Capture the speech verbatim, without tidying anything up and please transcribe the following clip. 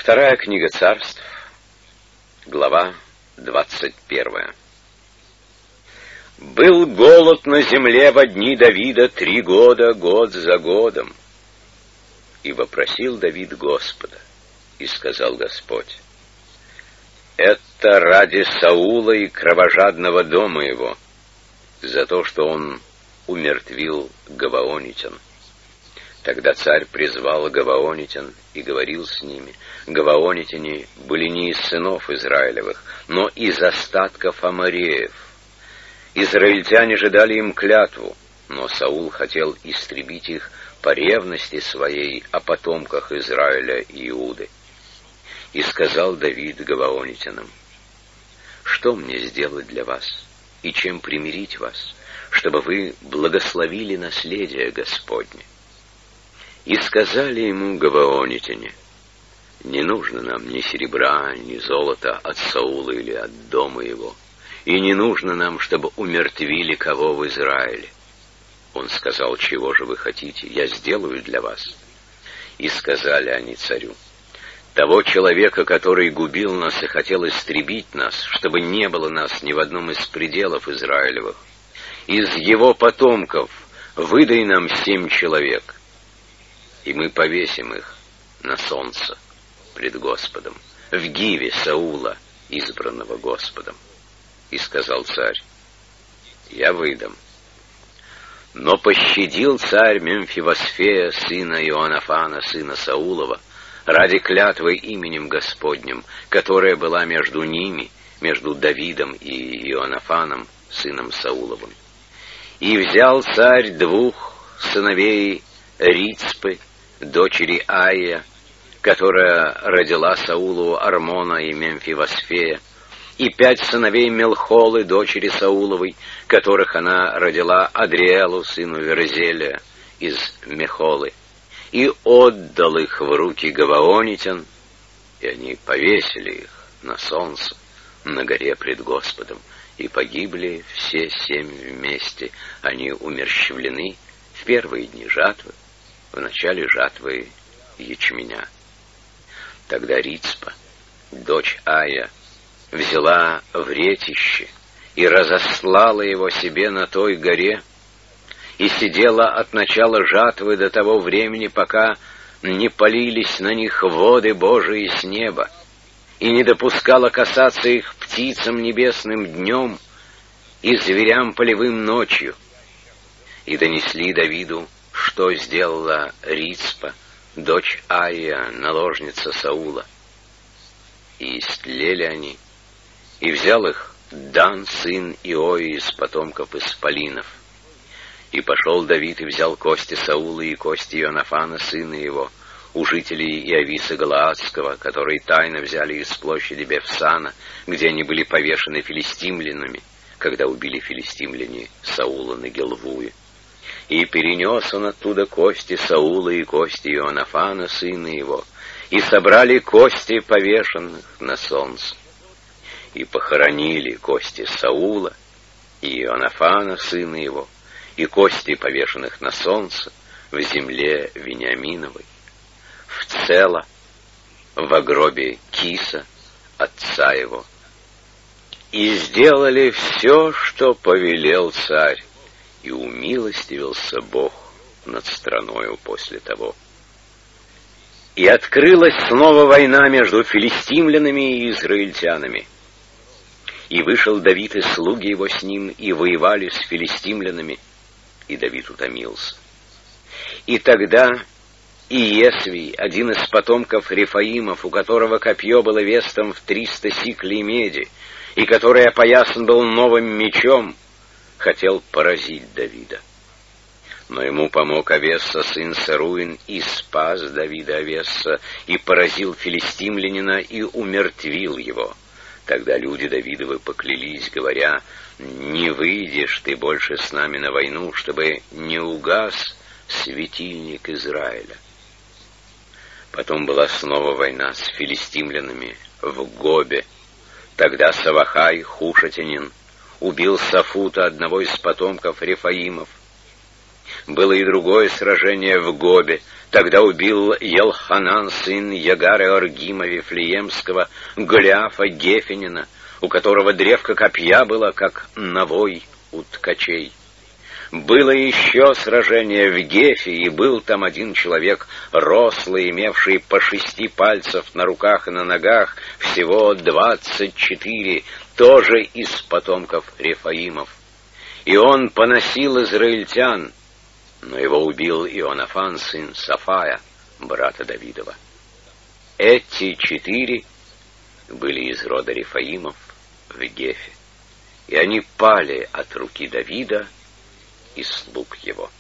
Вторая книга Царств, глава двадцать первая. Был голод на земле во дни Давида три года, год за годом. И вопросил Давид Господа, и сказал Господь: это ради Саула и кровожадного дома его, за то, что он умертвил гаваонитян. Тогда царь призвал гаваонитян и говорил с ними. Гаваонитяне были не из сынов Израилевых, но из остатков амореев. Израильтяне же дали им клятву, но Саул хотел истребить их по ревности своей о потомках Израиля и Иуды. И сказал Давид гаваонитянам: что мне сделать для вас, и чем примирить вас, чтобы вы благословили наследие Господне? И сказали ему гаваонитяне: не нужно нам ни серебра, ни золота от Саула или от дома его, и не нужно нам, чтобы умертвили кого в Израиле. Он сказал: чего же вы хотите, я сделаю для вас. И сказали они царю: того человека, который губил нас и хотел истребить нас, чтобы не было нас ни в одном из пределов Израилевых, из его потомков выдай нам семь человек, и мы повесим их на солнце пред Господом, в гиве Саула, избранного Господом. И сказал царь: я выдам. Но пощадил царь Мемфивосфея, сына Иоаннафана, сына Саулова, ради клятвы именем Господним, которая была между ними, между Давидом и Иоаннафаном, сыном Сауловым. И взял царь двух сыновей Рицпы, дочери Аия, которая родила Саулу Армона и Мемфивосфея, и пять сыновей Мелхолы, дочери Сауловой, которых она родила Адриэлу, сыну Верзелия, из Мехолы, и отдал их в руки гаваонитян, и они повесили их на солнце на горе пред Господом, и погибли все семь вместе. Они умерщвлены в первые дни жатвы, в начале жатвы ячменя. Тогда Рицпа, дочь Ая, взяла вретище и разослала его себе на той горе, и сидела от начала жатвы до того времени, пока не полились на них воды Божии с неба, и не допускала касаться их птицам небесным днем и зверям полевым ночью. И донесли Давиду, что сделала Рицпа, дочь Аия, наложница Саула. И истлели они, и взял их Дан, сын Иои, из потомков Исполинов. И пошел Давид и взял кости Саула и кости Иоаннафана, сына его, у жителей Иовиса Галаадского, которые тайно взяли из площади Бефсана, где они были повешены филистимлянами, когда убили филистимляне Саула на Гилвуе. И перенес он оттуда кости Саула и кости Иоаннафана, сына его, и собрали кости повешенных на солнце. И похоронили кости Саула и Иоаннафана, сына его, и кости повешенных на солнце в земле Вениаминовой, в Цело, в гробе Киса, отца его. И сделали все, что повелел царь, и умилостивился Бог над страною после того. И открылась снова война между филистимлянами и израильтянами. И вышел Давид и слуги его с ним, и воевали с филистимлянами, и Давид утомился. И тогда Иесвий, один из потомков Рефаимов, у которого копье было весом в триста сиклей меди, и который опоясан был новым мечом, хотел поразить Давида. Но ему помог Авесса, сын Саруин, и спас Давида Авесса, и поразил филистимлянина, и умертвил его. Тогда люди Давидовы поклялись, говоря: не выйдешь ты больше с нами на войну, чтобы не угас светильник Израиля. Потом была снова война с филистимлянами в Гобе. Тогда Савахай, хушатянин, убил Сафута, одного из потомков Рефаимов. Было и другое сражение в Гобе. Тогда убил Елханан, сын Ягара Оргима Вифлеемского, Голиафа Гефенина, у которого древко копья было, как навой у ткачей. Было еще сражение в Гефе, и был там один человек, рослый, имевший по шести пальцев на руках и на ногах, всего двадцать четыре, тоже из потомков Рефаимов. И он поносил израильтян, но его убил Ионафан, сын Сафая, брата Давидова. Эти четыре были из рода Рефаимов в Гефе, и они пали от руки Давида и слуг его.